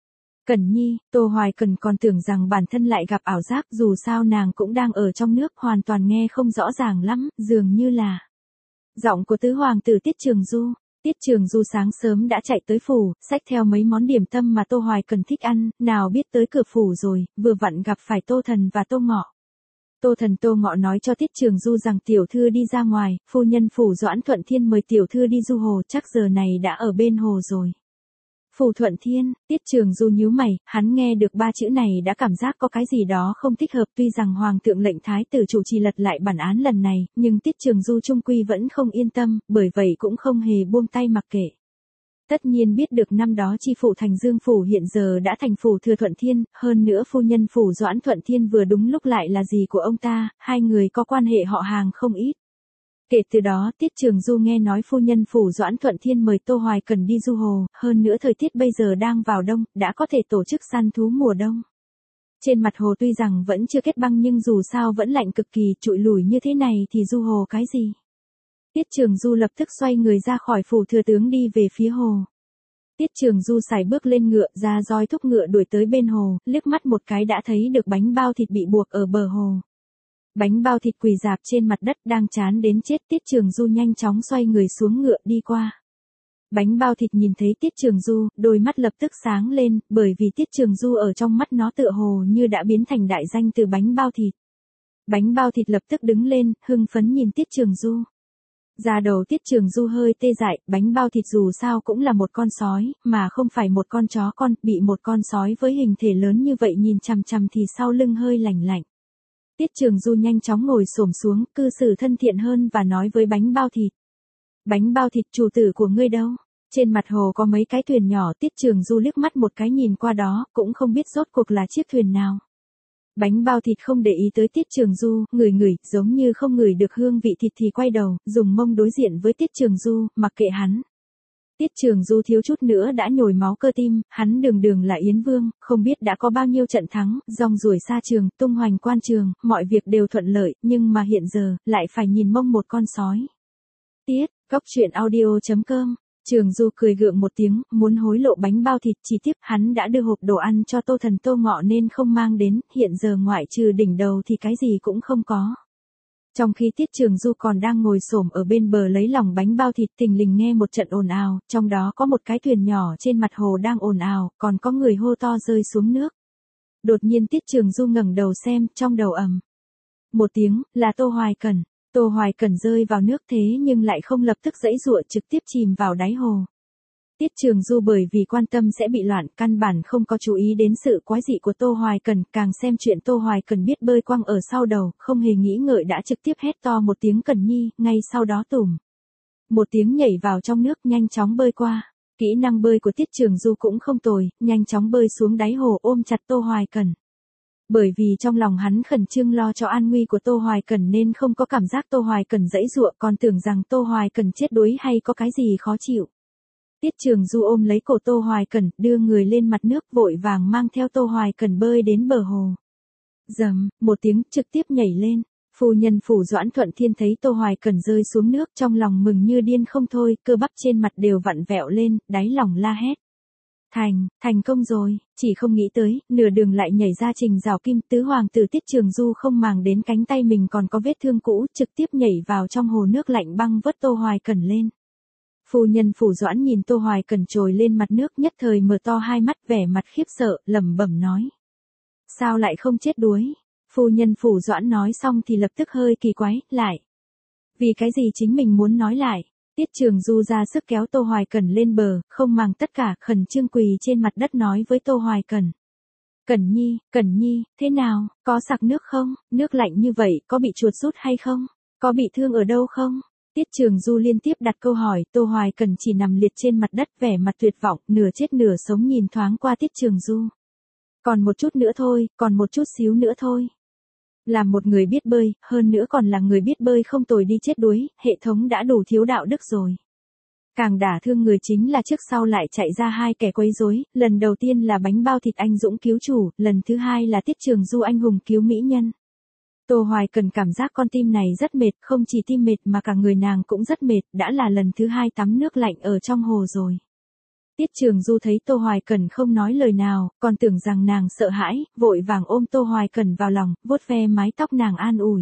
Cần Nhi, Tô Hoài Cần còn tưởng rằng bản thân lại gặp ảo giác, dù sao nàng cũng đang ở trong nước, hoàn toàn nghe không rõ ràng lắm, dường như là giọng của tứ hoàng tử Tiết Trường Du. Tiết Trường Du sáng sớm đã chạy tới phủ, xách theo mấy món điểm tâm mà Tô Hoài Cần thích ăn, nào biết tới cửa phủ rồi, vừa vặn gặp phải Tô Thần và Tô Ngọ. Tô Thần Tô Ngọ nói cho Tiết Trường Du rằng tiểu thư đi ra ngoài, phu nhân Phủ Doãn Thuận Thiên mời tiểu thư đi du hồ, chắc giờ này đã ở bên hồ rồi. Phủ Thuận Thiên, Tiết Trường Du nhíu mày, hắn nghe được 3 chữ này đã cảm giác có cái gì đó không thích hợp, tuy rằng Hoàng thượng lệnh thái tử chủ trì lật lại bản án lần này, nhưng Tiết Trường Du chung quy vẫn không yên tâm, bởi vậy cũng không hề buông tay mặc kệ. Tất nhiên biết được năm đó chi phủ Thành Dương Phủ hiện giờ đã thành phủ Thừa Thuận Thiên, hơn nữa phu nhân Phủ Doãn Thuận Thiên vừa đúng lúc lại là dì của ông ta, hai người có quan hệ họ hàng không ít. Kể từ đó Tiết Trường Du nghe nói phu nhân Phủ Doãn Thuận Thiên mời Tô Hoài Cần đi du hồ, hơn nữa thời tiết bây giờ đang vào đông, đã có thể tổ chức săn thú mùa đông. Trên mặt hồ tuy rằng vẫn chưa kết băng nhưng dù sao vẫn lạnh cực kỳ, trụi lủi như thế này thì du hồ cái gì. Tiết Trường Du lập tức xoay người ra khỏi phủ thừa tướng đi về phía hồ. Tiết Trường Du sải bước lên ngựa, ra roi thúc ngựa đuổi tới bên hồ, liếc mắt một cái đã thấy được bánh bao thịt bị buộc ở bờ hồ. Bánh bao thịt quỳ rạp trên mặt đất đang chán đến chết, Tiết Trường Du nhanh chóng xoay người xuống ngựa đi qua. Bánh bao thịt nhìn thấy Tiết Trường Du, đôi mắt lập tức sáng lên, bởi vì Tiết Trường Du ở trong mắt nó tựa hồ như đã biến thành đại danh từ bánh bao thịt. Bánh bao thịt lập tức đứng lên, hưng phấn nhìn Tiết Trường Du. Da đầu Tiết Trường Du hơi tê dại, bánh bao thịt dù sao cũng là một con sói, mà không phải một con chó con, bị một con sói với hình thể lớn như vậy nhìn chằm chằm thì sau lưng hơi lạnh lạnh. Tiết Trường Du nhanh chóng ngồi xổm xuống, cư xử thân thiện hơn và nói với bánh bao thịt. Bánh bao thịt, chủ tử của ngươi đâu? Trên mặt hồ có mấy cái thuyền nhỏ, Tiết Trường Du liếc mắt một cái nhìn qua đó, cũng không biết rốt cuộc là chiếc thuyền nào. Bánh bao thịt không để ý tới Tiết Trường Du, ngửi, giống như không ngửi được hương vị thịt thì quay đầu, dùng mông đối diện với Tiết Trường Du, mặc kệ hắn. Tiết Trường Du thiếu chút nữa đã nhồi máu cơ tim, hắn đường là Yến Vương, không biết đã có bao nhiêu trận thắng, rong ruổi xa trường, tung hoành quan trường, mọi việc đều thuận lợi, nhưng mà hiện giờ, lại phải nhìn mông một con sói. Cốc truyện audio.com, Trường Du cười gượng một tiếng, muốn hối lộ bánh bao thịt, chỉ tiếp hắn đã đưa hộp đồ ăn cho Tô Thần Tô Ngọ nên không mang đến, hiện giờ ngoại trừ đỉnh đầu thì cái gì cũng không có. Trong khi Tiết Trường Du còn đang ngồi xổm ở bên bờ lấy lòng bánh bao thịt, thình lình nghe một trận ồn ào, trong đó có một cái thuyền nhỏ trên mặt hồ đang ồn ào, còn có người hô to rơi xuống nước. Đột nhiên Tiết Trường Du ngẩng đầu xem, trong đầu ầm một tiếng, là Tô Hoài Cần. Tô Hoài Cần rơi vào nước thế nhưng lại không lập tức giãy giụa, trực tiếp chìm vào đáy hồ. Tiết Trường Du bởi vì quan tâm sẽ bị loạn, căn bản không có chú ý đến sự quái dị của Tô Hoài Cần, càng xem chuyện Tô Hoài Cần biết bơi quăng ở sau đầu, không hề nghĩ ngợi đã trực tiếp hét to một tiếng Cần Nhi, ngay sau đó tùm một tiếng nhảy vào trong nước, nhanh chóng bơi qua. Kỹ năng bơi của Tiết Trường Du cũng không tồi, nhanh chóng bơi xuống đáy hồ ôm chặt Tô Hoài Cẩn. Bởi vì trong lòng hắn khẩn trương lo cho an nguy của Tô Hoài Cẩn nên không có cảm giác Tô Hoài Cẩn giãy giụa, còn tưởng rằng Tô Hoài Cẩn chết đuối hay có cái gì khó chịu. Tiết Trường Du ôm lấy cổ Tô Hoài Cẩn, đưa người lên mặt nước vội vàng mang theo Tô Hoài Cẩn bơi đến bờ hồ. Rầm, một tiếng trực tiếp nhảy lên. Phu nhân Phủ Doãn Thuận Thiên thấy Tô Hoài Cẩn rơi xuống nước trong lòng mừng như điên không thôi, cơ bắp trên mặt đều vặn vẹo lên, đáy lòng la hét. Thành công rồi, chỉ không nghĩ tới, nửa đường lại nhảy ra Trình Giảo Kim, tứ hoàng tử Tiết Trường Du không màng đến cánh tay mình còn có vết thương cũ, trực tiếp nhảy vào trong hồ nước lạnh băng vớt Tô Hoài Cẩn lên. Phu nhân Phủ Doãn nhìn Tô Hoài Cẩn trồi lên mặt nước nhất thời mở to hai mắt vẻ mặt khiếp sợ, lẩm bẩm nói. Sao lại không chết đuối? Phu nhân Phủ Doãn nói xong thì lập tức hơi kỳ quái, lại. Vì cái gì chính mình muốn nói lại? Tiết Trường Du ra sức kéo Tô Hoài Cẩn lên bờ, không màng tất cả, khẩn trương quỳ trên mặt đất nói với Tô Hoài Cẩn. Cẩn Nhi, thế nào, có sặc nước không? Nước lạnh như vậy, có bị chuột rút hay không? Có bị thương ở đâu không? Tiết Trường Du liên tiếp đặt câu hỏi, Tô Hoài Cẩn chỉ nằm liệt trên mặt đất vẻ mặt tuyệt vọng, nửa chết nửa sống nhìn thoáng qua Tiết Trường Du. Còn một chút nữa thôi, còn một chút xíu nữa thôi. Là một người biết bơi, hơn nữa còn là người biết bơi không tồi đi chết đuối, hệ thống đã đủ thiếu đạo đức rồi. Càng đả thương người chính là trước sau lại chạy ra hai kẻ quấy rối, lần đầu tiên là bánh bao thịt anh dũng cứu chủ, lần thứ hai là Tiết Trường Du anh hùng cứu mỹ nhân. Tô Hoài Cẩn cảm giác con tim này rất mệt, không chỉ tim mệt mà cả người nàng cũng rất mệt, đã là lần thứ hai tắm nước lạnh ở trong hồ rồi. Tiết Trường Du thấy Tô Hoài Cẩn không nói lời nào, còn tưởng rằng nàng sợ hãi, vội vàng ôm Tô Hoài Cẩn vào lòng, vuốt ve mái tóc nàng an ủi.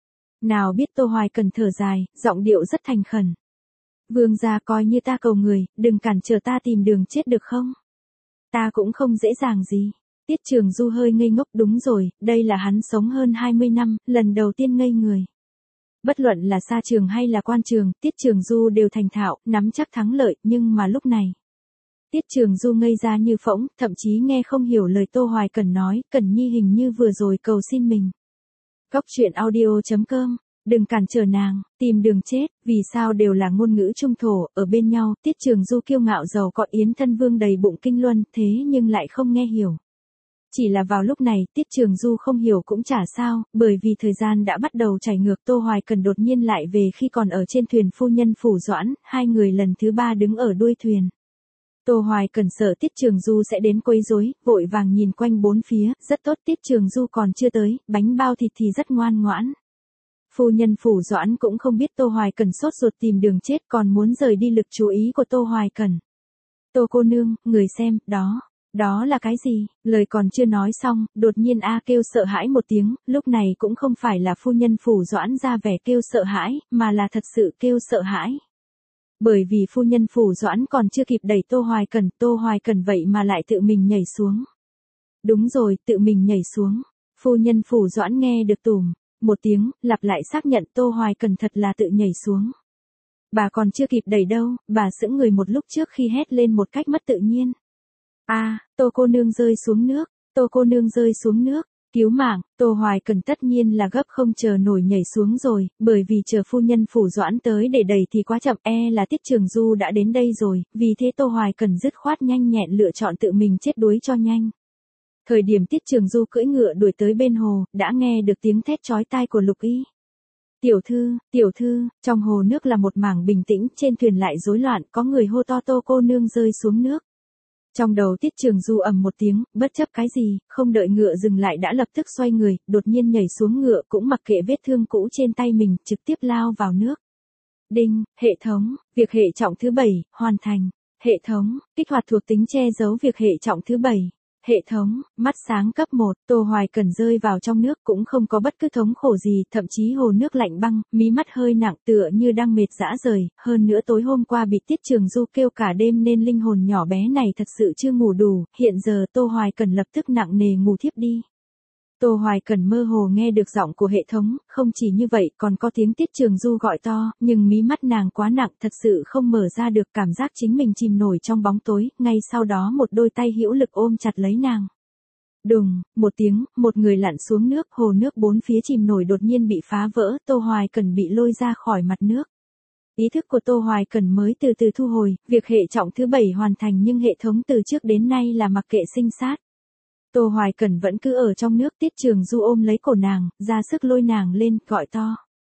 Nào biết Tô Hoài Cẩn thở dài, giọng điệu rất thành khẩn. Vương gia coi như ta cầu người, đừng cản trở ta tìm đường chết được không? Ta cũng không dễ dàng gì. Tiết Trường Du hơi ngây ngốc, đúng rồi, đây là hắn sống hơn 20 năm, lần đầu tiên ngây người. Bất luận là xa trường hay là quan trường, Tiết Trường Du đều thành thạo, nắm chắc thắng lợi, nhưng mà lúc này. Tiết Trường Du ngây ra như phỗng, thậm chí nghe không hiểu lời Tô Hoài Cẩn nói, Cẩn Nhi hình như vừa rồi cầu xin mình. Góc truyện audio.com, đừng cản trở nàng, tìm đường chết, vì sao đều là ngôn ngữ trung thổ, ở bên nhau, Tiết Trường Du kiêu ngạo giàu có yến thân vương đầy bụng kinh luân, thế nhưng lại không nghe hiểu. Chỉ là vào lúc này, Tiết Trường Du không hiểu cũng chả sao, bởi vì thời gian đã bắt đầu chảy ngược. Tô Hoài Cẩn đột nhiên lại về khi còn ở trên thuyền phu nhân Phủ Doãn, hai người lần thứ ba đứng ở đuôi thuyền. Tô Hoài Cẩn sợ Tiết Trường Du sẽ đến quấy rối, vội vàng nhìn quanh bốn phía, rất tốt Tiết Trường Du còn chưa tới, bánh bao thịt thì rất ngoan ngoãn. Phu nhân Phủ Doãn cũng không biết Tô Hoài Cẩn sốt ruột tìm đường chết còn muốn rời đi lực chú ý của Tô Hoài Cẩn. Tô cô nương, người xem, đó là cái gì? Lời còn chưa nói xong, đột nhiên A kêu sợ hãi một tiếng, lúc này cũng không phải là phu nhân Phủ Doãn ra vẻ kêu sợ hãi, mà là thật sự kêu sợ hãi. Bởi vì phu nhân Phủ Doãn còn chưa kịp đẩy Tô Hoài Cẩn vậy mà lại tự mình nhảy xuống. Đúng rồi, tự mình nhảy xuống. Phu nhân Phủ Doãn nghe được tùm một tiếng, lặp lại xác nhận Tô Hoài Cẩn thật là tự nhảy xuống. Bà còn chưa kịp đẩy đâu, bà sững người một lúc trước khi hét lên một cách mất tự nhiên. Tô cô nương rơi xuống nước, Tô cô nương rơi xuống nước, cứu mạng. Tô Hoài Cẩn tất nhiên là gấp không chờ nổi nhảy xuống rồi, bởi vì chờ phu nhân Phủ Doãn tới để đẩy thì quá chậm, là Tiết Trường Du đã đến đây rồi, vì thế Tô Hoài Cẩn dứt khoát nhanh nhẹn lựa chọn tự mình chết đuối cho nhanh. Thời điểm Tiết Trường Du cưỡi ngựa đuổi tới bên hồ, đã nghe được tiếng thét chói tai của Lục Y. Tiểu thư, trong hồ nước là một mảng bình tĩnh, trên thuyền lại rối loạn, có người hô to Tô cô nương rơi xuống nước. Trong đầu Tiết Trường Du ầm một tiếng, bất chấp cái gì, không đợi ngựa dừng lại đã lập tức xoay người, đột nhiên nhảy xuống ngựa cũng mặc kệ vết thương cũ trên tay mình, trực tiếp lao vào nước. Đinh, hệ thống, việc hệ trọng thứ 7, hoàn thành. Hệ thống, kích hoạt thuộc tính che giấu việc hệ trọng thứ 7. Hệ thống, mắt sáng cấp 1, Tô Hoài Cẩn rơi vào trong nước cũng không có bất cứ thống khổ gì, thậm chí hồ nước lạnh băng, mí mắt hơi nặng tựa như đang mệt rã rời, hơn nữa tối hôm qua bị Tiết Trường Du kêu cả đêm nên linh hồn nhỏ bé này thật sự chưa ngủ đủ, hiện giờ Tô Hoài Cẩn lập tức nặng nề ngủ thiếp đi. Tô Hoài Cẩn mơ hồ nghe được giọng của hệ thống, không chỉ như vậy còn có tiếng Tiết Trường Du gọi to, nhưng mí mắt nàng quá nặng thật sự không mở ra được, cảm giác chính mình chìm nổi trong bóng tối, ngay sau đó một đôi tay hữu lực ôm chặt lấy nàng. Đùng, một tiếng, một người lặn xuống nước, hồ nước bốn phía chìm nổi đột nhiên bị phá vỡ, Tô Hoài Cẩn bị lôi ra khỏi mặt nước. Ý thức của Tô Hoài Cẩn mới từ từ thu hồi, việc hệ trọng thứ 7 hoàn thành nhưng hệ thống từ trước đến nay là mặc kệ sinh sát. Tô Hoài Cẩn vẫn cứ ở trong nước, Tiết Trường Du ôm lấy cổ nàng, ra sức lôi nàng lên, gọi to.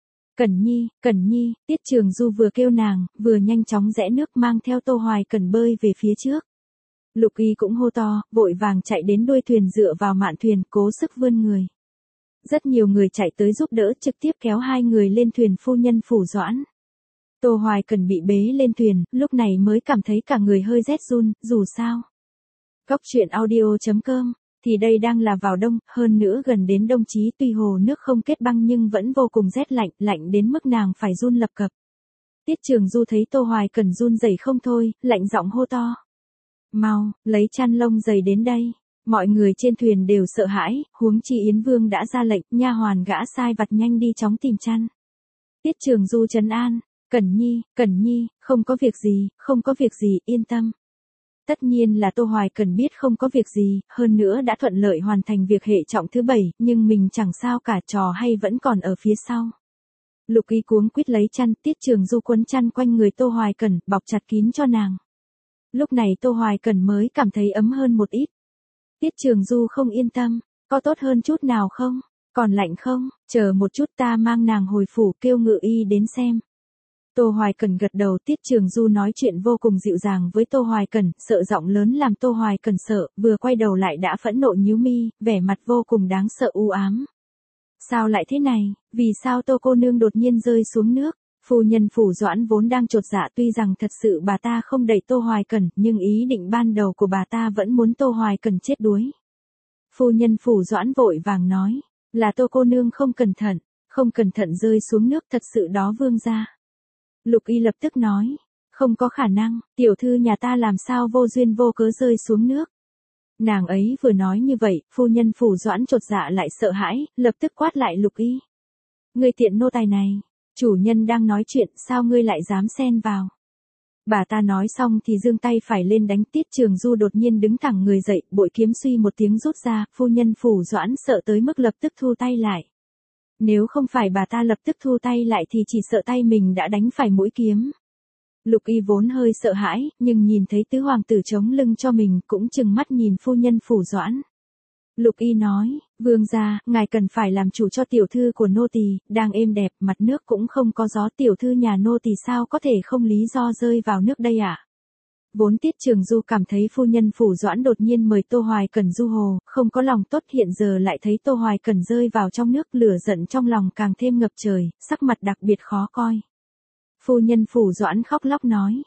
Cẩn Nhi, Tiết Trường Du vừa kêu nàng, vừa nhanh chóng rẽ nước mang theo Tô Hoài Cẩn bơi về phía trước. Lục Y cũng hô to, vội vàng chạy đến đuôi thuyền dựa vào mạn thuyền, cố sức vươn người. Rất nhiều người chạy tới giúp đỡ, trực tiếp kéo hai người lên thuyền phu nhân Phủ Doãn. Tô Hoài Cẩn bị bế lên thuyền, lúc này mới cảm thấy cả người hơi rét run, dù sao. Góc truyện audio.com, thì đây đang là vào đông, hơn nữa gần đến đông chí tuy hồ nước không kết băng nhưng vẫn vô cùng rét lạnh, lạnh đến mức nàng phải run lập cập. Tiết Trường Du thấy Tô Hoài Cẩn run rẩy không thôi, lạnh giọng hô to. Mau, lấy chăn lông dày đến đây. Mọi người trên thuyền đều sợ hãi, huống chi Yến Vương đã ra lệnh, nha hoàn gã sai vặt nhanh đi chóng tìm chăn. Tiết Trường Du trấn an, Cẩn Nhi, không có việc gì, yên tâm. Tất nhiên là Tô Hoài Cẩn biết không có việc gì, hơn nữa đã thuận lợi hoàn thành việc hệ trọng thứ 7, nhưng mình chẳng sao cả, trò hay vẫn còn ở phía sau. Lục Y cuống quýt lấy chăn, Tiết Trường Du quấn chăn quanh người Tô Hoài Cẩn, bọc chặt kín cho nàng. Lúc này Tô Hoài Cẩn mới cảm thấy ấm hơn một ít. Tiết Trường Du không yên tâm, có tốt hơn chút nào không? Còn lạnh không? Chờ một chút ta mang nàng hồi phủ kêu ngự y đến xem. Tô Hoài Cẩn gật đầu, Tiết Trường Du nói chuyện vô cùng dịu dàng với Tô Hoài Cẩn, sợ giọng lớn làm Tô Hoài Cẩn sợ, vừa quay đầu lại đã phẫn nộ nhíu mi, vẻ mặt vô cùng đáng sợ u ám. Sao lại thế này, vì sao Tô cô nương đột nhiên rơi xuống nước? Phu nhân Phủ Doãn vốn đang chột dạ, tuy rằng thật sự bà ta không đẩy Tô Hoài Cẩn, nhưng ý định ban đầu của bà ta vẫn muốn Tô Hoài Cẩn chết đuối. Phu nhân Phủ Doãn vội vàng nói, là Tô cô nương không cẩn thận rơi xuống nước, thật sự đó vương gia. Lục Y lập tức nói, không có khả năng, tiểu thư nhà ta làm sao vô duyên vô cớ rơi xuống nước. Nàng ấy vừa nói như vậy, phu nhân Phủ Doãn chột dạ lại sợ hãi, lập tức quát lại Lục Y. Ngươi tiện nô tài này, chủ nhân đang nói chuyện, sao ngươi lại dám xen vào. Bà ta nói xong thì giương tay phải lên đánh. Tiết Trường Du đột nhiên đứng thẳng người dậy, bội kiếm suy một tiếng rút ra, phu nhân Phủ Doãn sợ tới mức lập tức thu tay lại. Nếu không phải bà ta lập tức thu tay lại thì chỉ sợ tay mình đã đánh phải mũi kiếm. Lục Y vốn hơi sợ hãi, nhưng nhìn thấy tứ hoàng tử chống lưng cho mình, cũng chừng mắt nhìn phu nhân Phủ Doãn. Lục Y nói, vương gia, ngài cần phải làm chủ cho tiểu thư của nô tỳ, đang êm đẹp, mặt nước cũng không có gió, tiểu thư nhà nô tỳ sao có thể không lý do rơi vào nước đây ạ? Vốn Tiết Trường Du cảm thấy phu nhân Phủ Doãn đột nhiên mời Tô Hoài Cẩn du hồ, không có lòng tốt, hiện giờ lại thấy Tô Hoài Cẩn rơi vào trong nước, lửa giận trong lòng càng thêm ngập trời, sắc mặt đặc biệt khó coi. Phu nhân Phủ Doãn khóc lóc nói,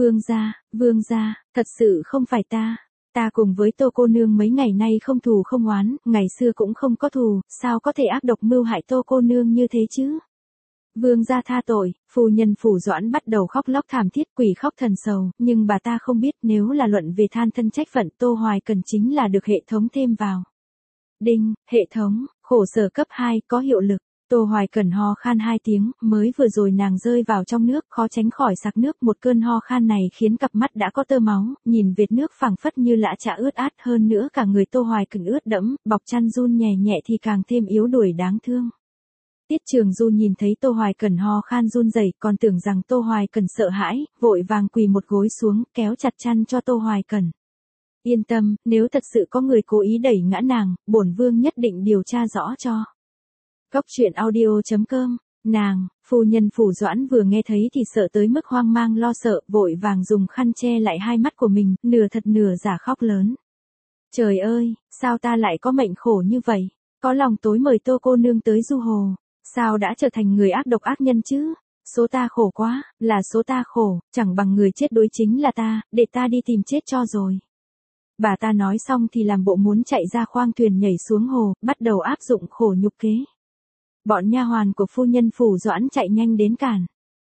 vương gia, thật sự không phải ta cùng với Tô cô nương mấy ngày nay không thù không oán, ngày xưa cũng không có thù, sao có thể ác độc mưu hại Tô cô nương như thế chứ? Vương gia tha tội. Phu nhân Phủ Doãn bắt đầu khóc lóc thảm thiết, quỷ khóc thần sầu, nhưng bà ta không biết nếu là luận về than thân trách phận, Tô Hoài Cẩn chính là được hệ thống thêm vào. Đinh, hệ thống, khổ sở cấp 2 có hiệu lực. Tô Hoài Cẩn ho khan 2 tiếng, mới vừa rồi nàng rơi vào trong nước, khó tránh khỏi sặc nước, một cơn ho khan này khiến cặp mắt đã có tơ máu, nhìn vệt nước phẳng phất như lã chả ướt át, hơn nữa cả người Tô Hoài Cẩn ướt đẫm, bọc chăn run nhẹ nhẹ thì càng thêm yếu đuối đáng thương. Tiết Trường Du nhìn thấy Tô Hoài Cẩn ho khan run rẩy, còn tưởng rằng Tô Hoài Cẩn sợ hãi, vội vàng quỳ một gối xuống, kéo chặt chăn cho Tô Hoài Cẩn. Yên tâm, nếu thật sự có người cố ý đẩy ngã nàng, bổn vương nhất định điều tra rõ cho. Góc truyện audio.com, phu nhân Phủ Doãn vừa nghe thấy thì sợ tới mức hoang mang lo sợ, vội vàng dùng khăn che lại hai mắt của mình, nửa thật nửa giả khóc lớn. Trời ơi, sao ta lại có mệnh khổ như vậy, có lòng tối mời Tô cô nương tới du hồ, sao đã trở thành người ác độc ác nhân chứ? Số ta khổ quá, là số ta khổ, chẳng bằng người chết đối chính là ta, để ta đi tìm chết cho rồi. Bà ta nói xong thì làm bộ muốn chạy ra khoang thuyền nhảy xuống hồ, bắt đầu áp dụng khổ nhục kế. Bọn nha hoàn của phu nhân Phủ Doãn chạy nhanh đến cản.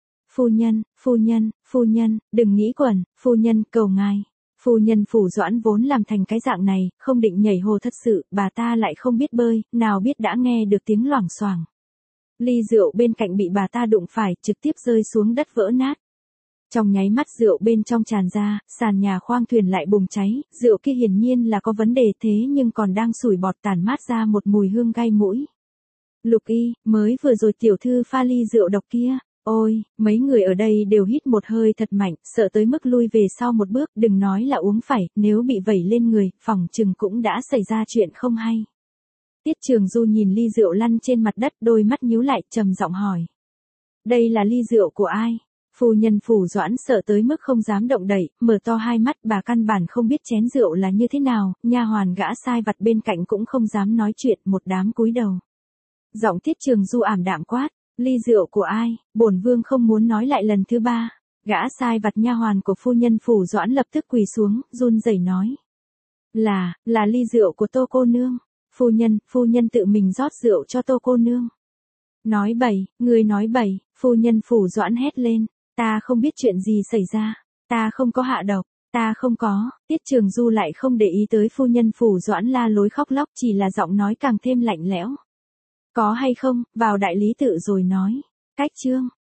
Phu nhân, đừng nghĩ quẩn, phu nhân, cầu ngài. Phu nhân Phủ Doãn vốn làm thành cái dạng này, không định nhảy hồ thật sự, bà ta lại không biết bơi, nào biết đã nghe được tiếng loảng xoảng. Ly rượu bên cạnh bị bà ta đụng phải, trực tiếp rơi xuống đất vỡ nát. Trong nháy mắt rượu bên trong tràn ra, sàn nhà khoang thuyền lại bùng cháy, rượu kia hiển nhiên là có vấn đề thế nhưng còn đang sủi bọt tản mát ra một mùi hương gai mũi. Lục Y, mới vừa rồi tiểu thư pha ly rượu độc kia, Ôi, mấy người ở đây đều hít một hơi thật mạnh, sợ tới mức lui về sau một bước, đừng nói là uống phải, nếu bị vẩy lên người, phỏng chừng cũng đã xảy ra chuyện không hay. Tiết Trường Du nhìn ly rượu lăn trên mặt đất, đôi mắt nhíu lại, trầm giọng hỏi. Đây là ly rượu của ai? Phu nhân Phủ Doãn sợ tới mức không dám động đậy, mở to hai mắt, bà căn bản không biết chén rượu là như thế nào, nha hoàn gã sai vặt bên cạnh cũng không dám nói chuyện, một đám cúi đầu. Giọng Tiết Trường Du ảm đạm quát, ly rượu của ai? Bổn vương không muốn nói lại lần thứ ba. Gã sai vặt nha hoàn của phu nhân Phủ Doãn lập tức quỳ xuống, run rẩy nói. Là ly rượu của Tô cô nương. Phu nhân tự mình rót rượu cho Tô cô nương. Nói bậy, người nói bậy, phu nhân Phủ Doãn hét lên. Ta không biết chuyện gì xảy ra. Ta không có hạ độc. Ta không có. Tiết Trường Du lại không để ý tới phu nhân Phủ Doãn la lối khóc lóc, chỉ là giọng nói càng thêm lạnh lẽo. Có hay không, vào đại lý tự rồi nói. Cách chương.